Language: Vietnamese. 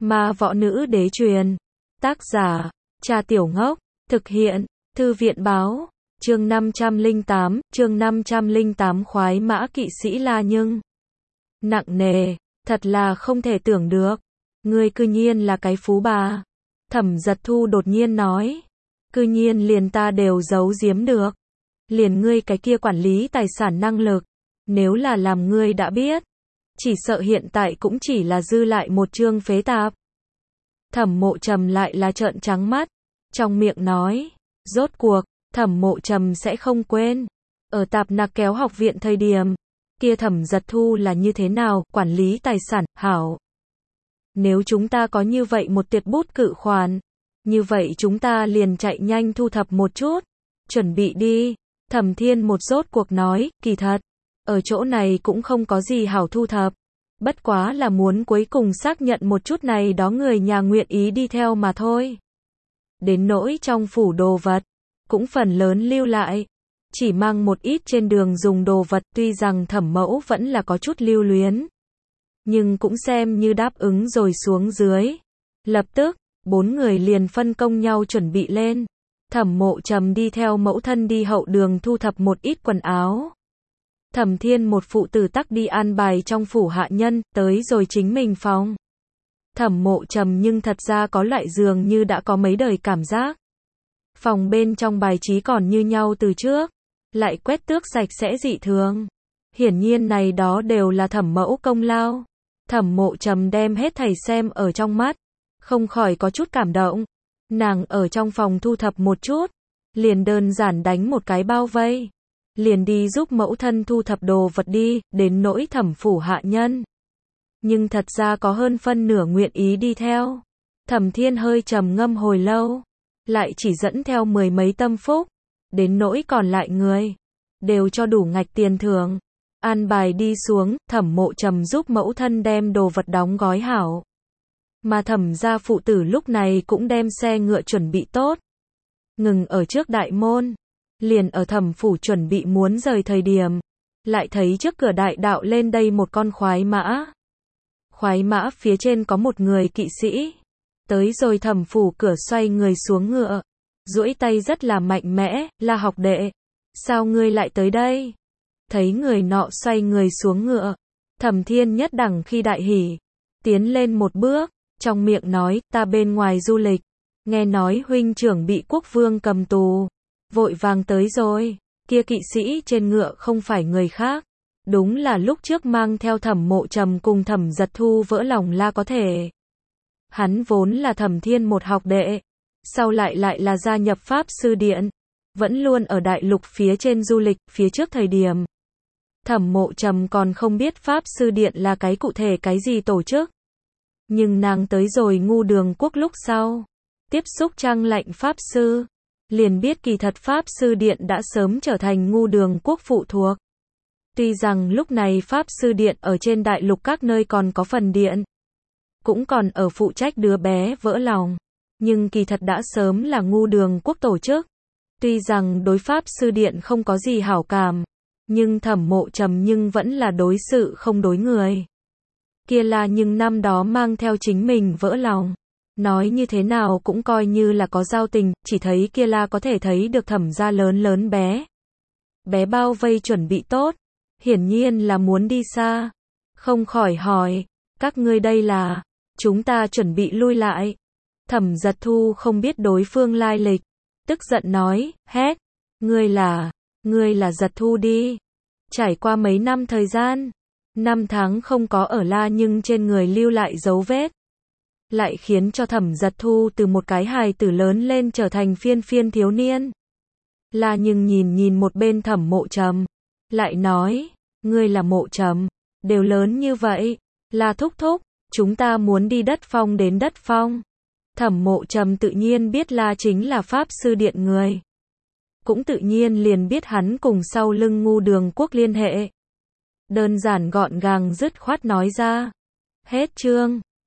Ma võ nữ đế truyền. Tác giả, Trà Tiểu Ngốc. Thực hiện, Thư viện báo. Chương 508 khoái mã kỵ sĩ La Nhưng. Nặng nề, thật là không thể tưởng được. Ngươi cư nhiên là cái phú bà. Thẩm Giật Thu đột nhiên nói. Cư nhiên liền ta đều giấu giếm được. Liền ngươi cái kia quản lý tài sản năng lực. Nếu là làm ngươi đã biết. Chỉ sợ hiện tại cũng chỉ là dư lại một chương phế tạp. Thẩm Mộ Trầm lại là trợn trắng mắt. Trong miệng nói. Rốt cuộc, Thẩm Mộ Trầm sẽ không quên. Ở Tạp Nặc Kéo học viện thời điểm. Kia Thẩm Giật Thu là như thế nào, quản lý tài sản, hảo. Nếu chúng ta có như vậy một tuyệt bút cự khoản. Như vậy chúng ta liền chạy nhanh thu thập một chút. Chuẩn bị đi. Thẩm Thiên một rốt cuộc nói, kỳ thật. Ở chỗ này cũng không có gì hảo thu thập. Bất quá là muốn cuối cùng xác nhận một chút này đó người nhà nguyện ý đi theo mà thôi. Đến nỗi trong phủ đồ vật. Cũng phần lớn lưu lại. Chỉ mang một ít trên đường dùng đồ vật, tuy rằng Thẩm mẫu vẫn là có chút lưu luyến. Nhưng cũng xem như đáp ứng rồi xuống dưới. Lập tức, 4 người liền phân công nhau chuẩn bị lên. Thẩm Mộ Trầm đi theo mẫu thân đi hậu đường thu thập một ít quần áo. Thẩm Thiên một phụ tử tắc đi an bài trong phủ hạ nhân, tới rồi chính mình phòng. Thẩm Mộ Trầm nhưng thật ra có loại dường như đã có mấy đời cảm giác. Phòng bên trong bài trí còn như nhau từ trước, lại quét tước sạch sẽ dị thường. Hiển nhiên này đó đều là Thẩm mẫu công lao. Thẩm Mộ Trầm đem hết thảy xem ở trong mắt, không khỏi có chút cảm động. Nàng ở trong phòng thu thập một chút, liền đơn giản đánh một cái bao vây. Liền đi giúp mẫu thân thu thập đồ vật đi, đến nỗi Thẩm phủ hạ nhân. Nhưng thật ra có hơn phân nửa nguyện ý đi theo. Thẩm Thiên hơi trầm ngâm hồi lâu, lại chỉ dẫn theo 10 mấy tâm phúc. Đến nỗi còn lại người, đều cho đủ ngạch tiền thưởng. An bài đi xuống, Thẩm Mộ Trầm giúp mẫu thân đem đồ vật đóng gói hảo. Mà Thẩm gia phụ tử lúc này cũng đem xe ngựa chuẩn bị tốt. Ngừng ở trước đại môn. Liền ở Thẩm phủ chuẩn bị muốn rời thời điểm. Lại thấy trước cửa đại đạo lên đây một con khoái mã. Khoái mã phía trên có một người kỵ sĩ. Tới rồi Thẩm phủ cửa xoay người xuống ngựa. Duỗi tay rất là mạnh mẽ, là học đệ. Sao ngươi lại tới đây? Thấy người nọ xoay người xuống ngựa. Thẩm Thiên nhất đẳng khi đại hỉ. Tiến lên một bước. Trong miệng nói, ta bên ngoài du lịch. Nghe nói huynh trưởng bị quốc vương cầm tù. Vội vàng tới rồi. Kia kỵ sĩ trên ngựa không phải người khác. Đúng là lúc trước mang theo Thẩm Mộ Trầm cùng Thẩm Giật Thu vỡ lòng La có thể. Hắn vốn là Thẩm Thiên một học đệ. Sau lại là gia nhập Pháp Sư Điện. Vẫn luôn ở đại lục phía trên du lịch, phía trước thời điểm. Thẩm Mộ Trầm còn không biết Pháp Sư Điện là cái cụ thể cái gì tổ chức. Nhưng nàng tới rồi Ngu Đường Quốc lúc sau. Tiếp xúc Trang Lạnh Pháp Sư. Liền biết kỳ thật Pháp Sư Điện đã sớm trở thành Ngu Đường Quốc phụ thuộc. Tuy rằng lúc này Pháp Sư Điện ở trên đại lục các nơi còn có phần điện. Cũng còn ở phụ trách đứa bé vỡ lòng. Nhưng kỳ thật đã sớm là Ngu Đường Quốc tổ chức. Tuy rằng đối Pháp Sư Điện không có gì hảo cảm. Nhưng Thẩm Mộ Trầm nhưng vẫn là đối sự không đối người. Kia là nhưng năm đó mang theo chính mình vỡ lòng. Nói như thế nào cũng coi như là có giao tình, chỉ thấy kia là có thể thấy được Thẩm gia lớn bé. Bé bao vây chuẩn bị tốt. Hiển nhiên là muốn đi xa. Không khỏi hỏi, các ngươi đây là, chúng ta chuẩn bị lui lại. Thẩm Giật Thu không biết đối phương lai lịch. Tức giận nói, hét, ngươi là Giật Thu đi. Trải qua mấy năm thời gian, 5 tháng không có ở La Nhưng trên người lưu lại dấu vết. Lại khiến cho Thẩm Giật Thu từ một cái hài tử lớn lên trở thành phiên thiếu niên. La Nhưng nhìn một bên Thẩm Mộ Trầm. Lại nói, ngươi là Mộ Trầm, đều lớn như vậy. La thúc thúc, chúng ta muốn đi đất phong đến đất phong. Thẩm Mộ Trầm tự nhiên biết La chính là Pháp Sư Điện người. Cũng tự nhiên liền biết hắn cùng sau lưng Ngu Đường Quốc liên hệ. Đơn giản gọn gàng dứt khoát nói ra. Hết chương.